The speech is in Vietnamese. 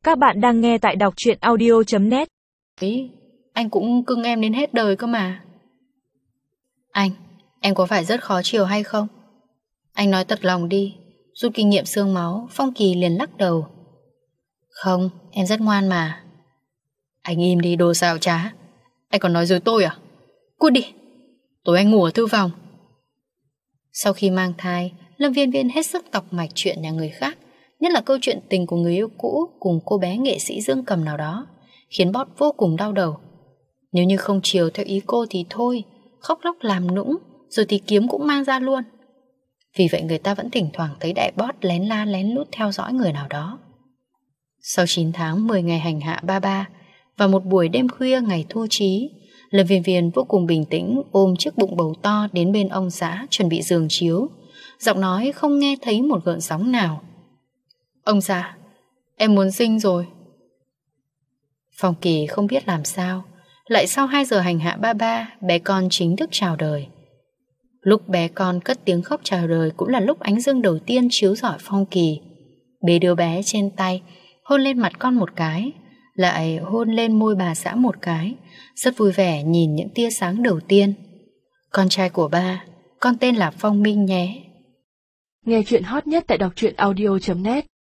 Các bạn đang nghe tại đọc truyện audio.net. Ý, anh cũng cưng em đến hết đời cơ mà. Anh, em có phải rất khó chiều hay không? Anh nói thật lòng đi. Rút kinh nghiệm xương máu, Phong Kỳ liền lắc đầu. Không, em rất ngoan mà. Anh im đi, đồ xào trá. Anh còn nói dối tôi à? Cút đi. Tối anh ngủ ở thư phòng. Sau khi mang thai, Lâm Viên Viên hết sức tọc mạch chuyện nhà người khác, nhất là câu chuyện tình của người yêu cũ cùng cô bé nghệ sĩ Dương Cầm nào đó, khiến Bót vô cùng đau đầu. Nếu như không chiều theo ý cô thì thôi, khóc lóc làm nũng, rồi thì kiếm cũng mang ra luôn. Vì vậy người ta vẫn thỉnh thoảng thấy đại Bót lén la lén lút theo dõi người nào đó. Sau 9 tháng 10 ngày hành hạ ba ba, và một buổi đêm khuya ngày thu chí, Lâm Viên Viên vô cùng bình tĩnh ôm chiếc bụng bầu to đến bên ông xã chuẩn bị giường chiếu, giọng nói không nghe thấy một gợn sóng nào. Ông xã, em muốn sinh rồi. Phong Kỳ không biết làm sao, lại sau 2 giờ hành hạ ba ba, bé con chính thức chào đời. Lúc bé con cất tiếng khóc chào đời cũng là lúc ánh dương đầu tiên chiếu rọi Phong Kỳ. Bế đứa bé trên tay, hôn lên mặt con một cái, lại hôn lên môi bà xã một cái, rất vui vẻ nhìn những tia sáng đầu tiên. Con trai của ba, con tên là Phong Minh nhé. Nghe chuyện hot nhất tại đọc truyện audio.net.